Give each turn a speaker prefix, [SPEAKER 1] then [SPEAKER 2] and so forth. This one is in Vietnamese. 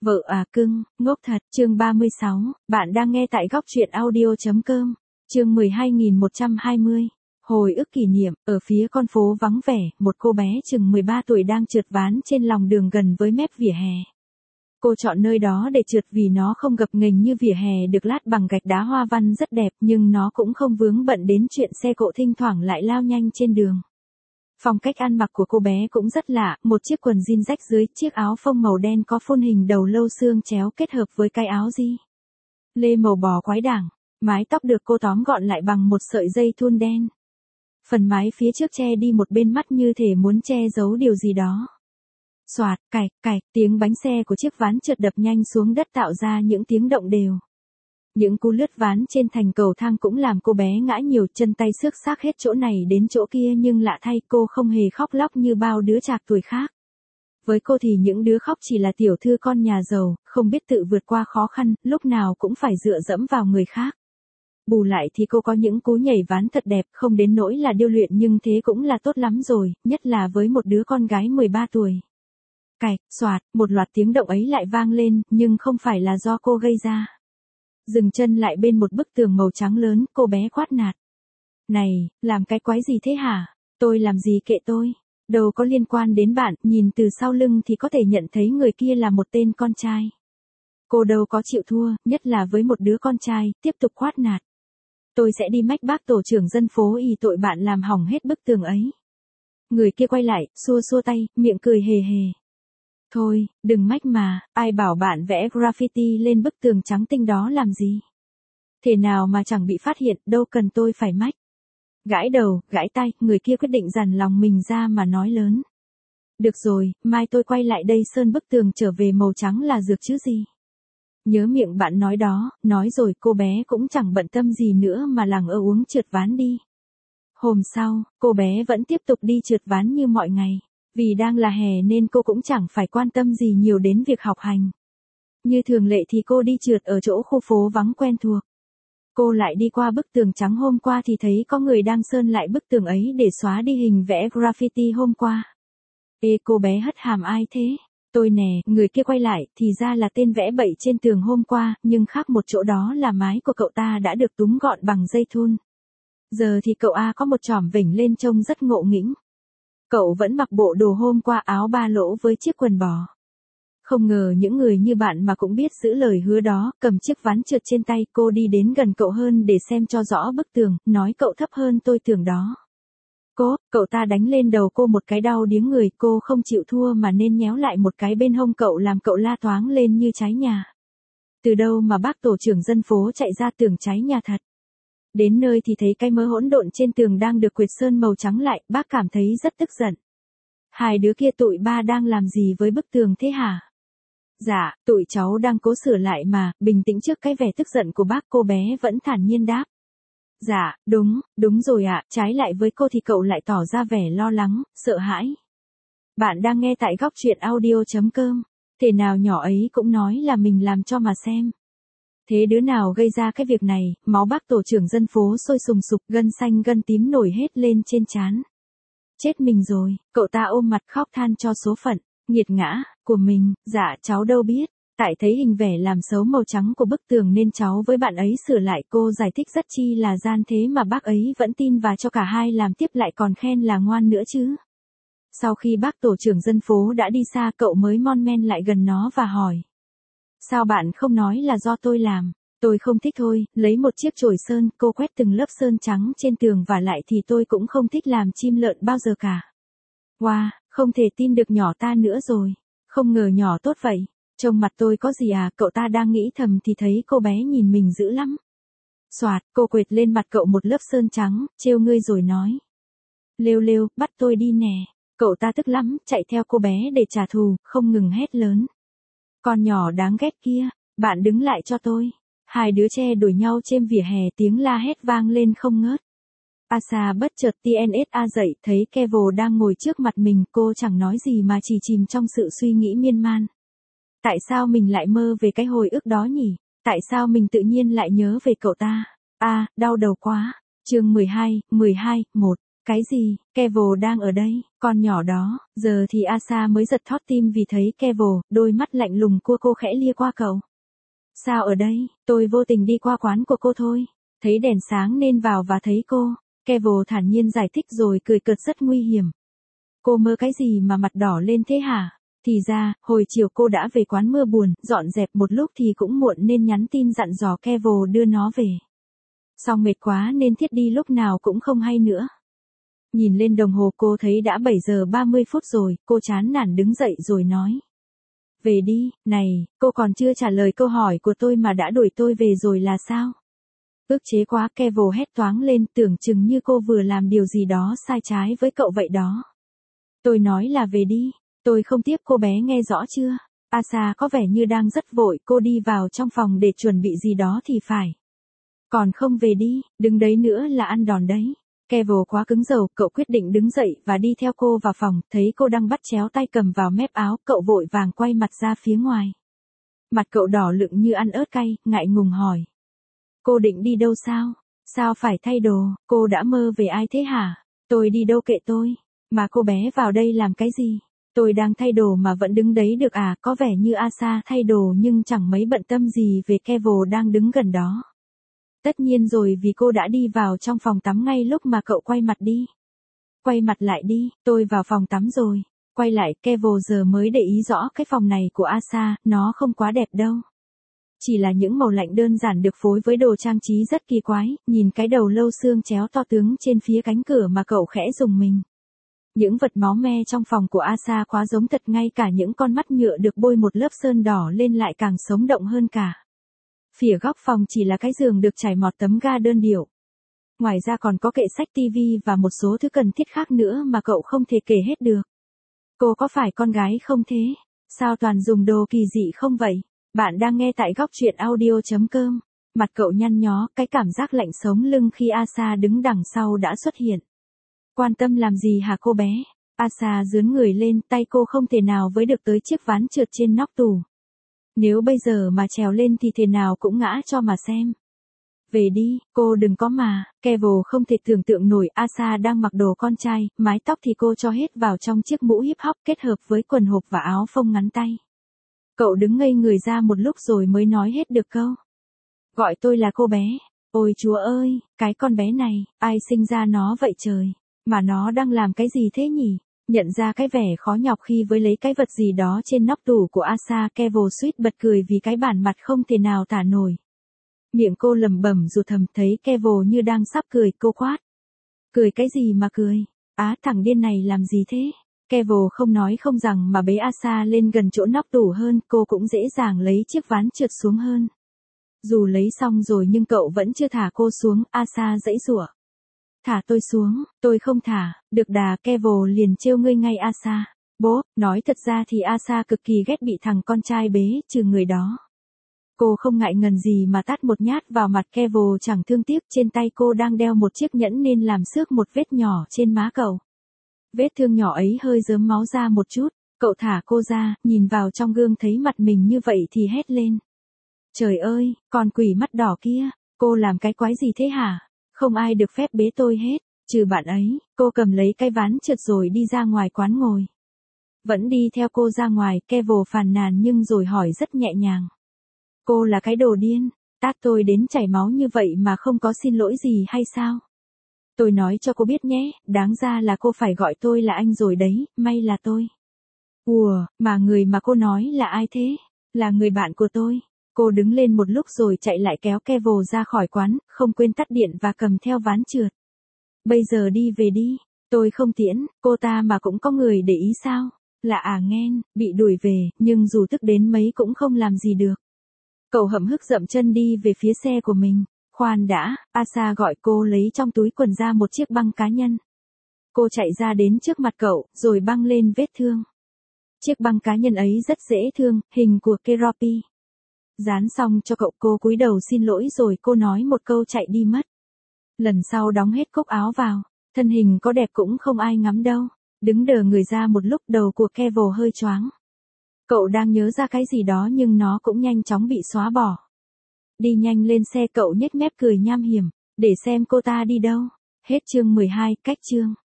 [SPEAKER 1] Vợ à cưng, ngốc thật, chương 36, bạn đang nghe tại góc truyện audio.com, chương 12120. Hồi ức kỷ niệm, ở phía con phố vắng vẻ, một cô bé chừng 13 tuổi đang trượt ván trên lòng đường gần với mép vỉa hè. Cô chọn nơi đó để trượt vì nó không gập ghềnh như vỉa hè được lát bằng gạch đá hoa văn rất đẹp, nhưng nó cũng không vướng bận đến chuyện xe cộ thỉnh thoảng lại lao nhanh trên đường. Phong cách ăn mặc của cô bé cũng rất lạ, một chiếc quần jean rách dưới, chiếc áo phông màu đen có phôn hình đầu lâu xương chéo kết hợp với cái áo lê màu bò quái đản. Mái tóc được cô tóm gọn lại bằng một sợi dây thun đen. Phần mái phía trước che đi một bên mắt như thể muốn che giấu điều gì đó. Xoạt, cạch, cạch, tiếng bánh xe của chiếc ván trượt đập nhanh xuống đất tạo ra những tiếng động đều. Những cú lướt ván trên thành cầu thang cũng làm cô bé ngã nhiều, chân tay xước xác hết chỗ này đến chỗ kia, nhưng lạ thay cô không hề khóc lóc như bao đứa trạc tuổi khác. Với cô thì những đứa khóc chỉ là tiểu thư con nhà giàu, không biết tự vượt qua khó khăn, lúc nào cũng phải dựa dẫm vào người khác. Bù lại thì cô có những cú nhảy ván thật đẹp, không đến nỗi là điêu luyện nhưng thế cũng là tốt lắm rồi, nhất là với một đứa con gái 13 tuổi. Cạch, xoạt, một loạt tiếng động ấy lại vang lên, nhưng không phải là do cô gây ra. Dừng chân lại bên một bức tường màu trắng lớn, cô bé quát nạt. Này, làm cái quái gì thế hả? Tôi làm gì kệ tôi? Đâu có liên quan đến bạn, nhìn từ sau lưng thì có thể nhận thấy người kia là một tên con trai. Cô đâu có chịu thua, nhất là với một đứa con trai, tiếp tục quát nạt. Tôi sẽ đi mách bác tổ trưởng dân phố y tội bạn làm hỏng hết bức tường ấy. Người kia quay lại, xua xua tay, miệng cười hề hề. Thôi, đừng mách mà, ai bảo bạn vẽ graffiti lên bức tường trắng tinh đó làm gì? Thế nào mà chẳng bị phát hiện, đâu cần tôi phải mách. Gãi đầu, gãi tay, người kia quyết định dằn lòng mình ra mà nói lớn. Được rồi, mai tôi quay lại đây sơn bức tường trở về màu trắng là dược chứ gì. Nhớ miệng bạn nói đó, nói rồi cô bé cũng chẳng bận tâm gì nữa mà lẳng ở uống trượt ván đi. Hôm sau, cô bé vẫn tiếp tục đi trượt ván như mọi ngày. Vì đang là hè nên cô cũng chẳng phải quan tâm gì nhiều đến việc học hành. Như thường lệ thì cô đi trượt ở chỗ khu phố vắng quen thuộc. Cô lại đi qua bức tường trắng hôm qua thì thấy có người đang sơn lại bức tường ấy để xóa đi hình vẽ graffiti hôm qua. Ê, cô bé hất hàm ai thế? Tôi nè, người kia quay lại, thì ra là tên vẽ bậy trên tường hôm qua, nhưng khác một chỗ đó là mái của cậu ta đã được túm gọn bằng dây thun. Giờ thì cậu A có một chỏm vểnh lên trông rất ngộ nghĩnh. Cậu vẫn mặc bộ đồ hôm qua, áo ba lỗ với chiếc quần bò. Không ngờ những người như bạn mà cũng biết giữ lời hứa đó, cầm chiếc ván trượt trên tay, cô đi đến gần cậu hơn để xem cho rõ bức tường, nói cậu thấp hơn tôi tưởng đó. Cậu ta đánh lên đầu cô một cái đau điếng người, cô không chịu thua mà nên nhéo lại một cái bên hông cậu làm cậu la toáng lên như cháy nhà. Từ đâu mà bác tổ trưởng dân phố chạy ra tường cháy nhà thật. Đến nơi thì thấy cái mớ hỗn độn trên tường đang được quệt sơn màu trắng lại, bác cảm thấy rất tức giận. Hai đứa kia tụi ba đang làm gì với bức tường thế hả? Dạ, tụi cháu đang cố sửa lại mà, bình tĩnh trước cái vẻ tức giận của bác, cô bé vẫn thản nhiên đáp. Dạ, đúng rồi ạ, trái lại với cô thì cậu lại tỏ ra vẻ lo lắng, sợ hãi. Bạn đang nghe tại góc truyện audio.com, thế nào nhỏ ấy cũng nói là mình làm cho mà xem. Thế đứa nào gây ra cái việc này, máu bác tổ trưởng dân phố sôi sùng sục, gân xanh gân tím nổi hết lên trên trán. Chết mình rồi, cậu ta ôm mặt khóc than cho số phận, nghiệt ngã, của mình, dạ cháu đâu biết. Tại thấy hình vẽ làm xấu màu trắng của bức tường nên cháu với bạn ấy sửa lại, cô giải thích rất chi là gian thế mà bác ấy vẫn tin và cho cả hai làm tiếp, lại còn khen là ngoan nữa chứ. Sau khi bác tổ trưởng dân phố đã đi xa, cậu mới mon men lại gần nó và hỏi. Sao bạn không nói là do tôi làm? Tôi không thích thôi, lấy một chiếc chổi sơn, cô quét từng lớp sơn trắng trên tường và lại thì tôi cũng không thích làm chim lợn bao giờ cả. Wow, không thể tin được nhỏ ta nữa rồi. Không ngờ nhỏ tốt vậy. Trông mặt tôi có gì à, cậu ta đang nghĩ thầm thì thấy cô bé nhìn mình dữ lắm. Xoạt, cô quệt lên mặt cậu một lớp sơn trắng, trêu ngươi rồi nói. Lêu, bắt tôi đi nè. Cậu ta tức lắm, chạy theo cô bé để trả thù, không ngừng hét lớn. Con nhỏ đáng ghét kia, bạn đứng lại cho tôi. Hai đứa che đuổi nhau trên vỉa hè, tiếng la hét vang lên không ngớt. Asa bất chợt TNSA dậy, thấy Kevin đang ngồi trước mặt mình, cô chẳng nói gì mà chỉ chìm trong sự suy nghĩ miên man. Tại sao mình lại mơ về cái hồi ức đó nhỉ? Tại sao mình tự nhiên lại nhớ về cậu ta? Đau đầu quá. Chương 12, 1. Cái gì, Kevo đang ở đây, con nhỏ đó, giờ thì Asa mới giật thót tim vì thấy Kevo, đôi mắt lạnh lùng của cô khẽ lia qua cậu. Sao ở đây, tôi vô tình đi qua quán của cô thôi, thấy đèn sáng nên vào và thấy cô. Kevo thản nhiên giải thích rồi cười cợt rất nguy hiểm. Cô mơ cái gì mà mặt đỏ lên thế hả? Thì ra, hồi chiều cô đã về quán mưa buồn, dọn dẹp một lúc thì cũng muộn nên nhắn tin dặn dò Kevo đưa nó về. Xong mệt quá nên thiết đi lúc nào cũng không hay nữa. Nhìn lên đồng hồ cô thấy đã 7 giờ 30 phút rồi, cô chán nản đứng dậy rồi nói. Về đi, này, cô còn chưa trả lời câu hỏi của tôi mà đã đuổi tôi về rồi là sao? Ức chế quá, Kevo hét toáng lên, tưởng chừng như cô vừa làm điều gì đó sai trái với cậu vậy đó. Tôi nói là về đi, tôi không tiếp, cô bé nghe rõ chưa? Asa có vẻ như đang rất vội, cô đi vào trong phòng để chuẩn bị gì đó thì phải. Còn không về đi, đứng đấy nữa là ăn đòn đấy. Kevo quá cứng đầu, cậu quyết định đứng dậy và đi theo cô vào phòng, thấy cô đang bắt chéo tay cầm vào mép áo, cậu vội vàng quay mặt ra phía ngoài. Mặt cậu đỏ lựng như ăn ớt cay, ngại ngùng hỏi. Cô định đi đâu sao? Sao phải thay đồ, cô đã mơ về ai thế hả? Tôi đi đâu kệ tôi, mà cô bé vào đây làm cái gì? Tôi đang thay đồ mà vẫn đứng đấy được à? Có vẻ như Asa thay đồ nhưng chẳng mấy bận tâm gì về Kevo đang đứng gần đó. Tất nhiên rồi, vì cô đã đi vào trong phòng tắm ngay lúc mà cậu quay mặt đi. Quay mặt lại đi, tôi vào phòng tắm rồi. Quay lại, Kevo giờ mới để ý rõ cái phòng này của Asa, nó không quá đẹp đâu. Chỉ là những màu lạnh đơn giản được phối với đồ trang trí rất kỳ quái, nhìn cái đầu lâu xương chéo to tướng trên phía cánh cửa mà cậu khẽ rùng mình. Những vật máu me trong phòng của Asa quá giống thật, ngay cả những con mắt nhựa được bôi một lớp sơn đỏ lên lại càng sống động hơn cả. Phía góc phòng chỉ là cái giường được trải một tấm ga đơn điệu. Ngoài ra còn có kệ sách tivi và một số thứ cần thiết khác nữa mà cậu không thể kể hết được. Cô có phải con gái không thế? Sao toàn dùng đồ kỳ dị không vậy? Bạn đang nghe tại góc truyện audio.com. Mặt cậu nhăn nhó, cái cảm giác lạnh sống lưng khi Asa đứng đằng sau đã xuất hiện. Quan tâm làm gì hả cô bé? Asa dướn người lên, tay cô không thể nào với được tới chiếc ván trượt trên nóc tủ. Nếu bây giờ mà trèo lên thì thế nào cũng ngã cho mà xem. Về đi, cô đừng có mà. Kevo không thể tưởng tượng nổi Asa đang mặc đồ con trai, mái tóc thì cô cho hết vào trong chiếc mũ hip hop kết hợp với quần hộp và áo phông ngắn tay. Cậu đứng ngây người ra một lúc rồi mới nói hết được câu. Gọi tôi là cô bé. Ôi chúa ơi, cái con bé này, ai sinh ra nó vậy trời? Mà nó đang làm cái gì thế nhỉ? Nhận ra cái vẻ khó nhọc khi với lấy cái vật gì đó trên nóc tủ của Asa, Kevo suýt bật cười vì cái bản mặt không thể nào tả nổi. Miệng cô lẩm bẩm dù thầm, thấy Kevo như đang sắp cười, cô quát. Cười cái gì mà cười? Á, thằng điên này làm gì thế? Kevo không nói không rằng mà bế Asa lên gần chỗ nóc tủ hơn, cô cũng dễ dàng lấy chiếc ván trượt xuống hơn. Dù lấy xong rồi nhưng cậu vẫn chưa thả cô xuống, Asa giãy giụa. Thả tôi xuống, tôi không thả, được đà. Kevo liền trêu ngươi ngay Asa. Bố, nói thật ra thì Asa cực kỳ ghét bị thằng con trai bế, trừ người đó. Cô không ngại ngần gì mà tát một nhát vào mặt Kevo chẳng thương tiếc, trên tay cô đang đeo một chiếc nhẫn nên làm xước một vết nhỏ trên má cậu. Vết thương nhỏ ấy hơi rớm máu ra một chút, cậu thả cô ra, nhìn vào trong gương thấy mặt mình như vậy thì hét lên. Trời ơi, con quỷ mắt đỏ kia, cô làm cái quái gì thế hả? Không ai được phép bế tôi hết, trừ bạn ấy. Cô cầm lấy cái ván trượt rồi đi ra ngoài quán ngồi. Vẫn đi theo cô ra ngoài, Kevo phàn nàn nhưng rồi hỏi rất nhẹ nhàng. Cô là cái đồ điên, tát tôi đến chảy máu như vậy mà không có xin lỗi gì hay sao? Tôi nói cho cô biết nhé, đáng ra là cô phải gọi tôi là anh rồi đấy, may là tôi. Ủa, mà người mà cô nói là ai thế? Là người bạn của tôi. Cô đứng lên một lúc rồi chạy lại kéo Kevo ra khỏi quán, không quên tắt điện và cầm theo ván trượt. Bây giờ đi về đi, tôi không tiễn, cô ta mà cũng có người để ý sao? Là à nghen, bị đuổi về, nhưng dù tức đến mấy cũng không làm gì được. Cậu hậm hực dậm chân đi về phía xe của mình. Khoan đã, Asa gọi cô lấy trong túi quần ra một chiếc băng cá nhân. Cô chạy ra đến trước mặt cậu, rồi băng lên vết thương. Chiếc băng cá nhân ấy rất dễ thương, hình của Keropi. Dán xong cho cậu, cô cúi đầu xin lỗi rồi cô nói một câu chạy đi mất. Lần sau đóng hết cúc áo vào, thân hình có đẹp cũng không ai ngắm đâu. Đứng đờ người ra một lúc, đầu của Kevo hơi choáng. Cậu đang nhớ ra cái gì đó nhưng nó cũng nhanh chóng bị xóa bỏ. Đi nhanh lên xe, cậu nhếch mép cười nham hiểm, để xem cô ta đi đâu. Hết chương 12, cách chương.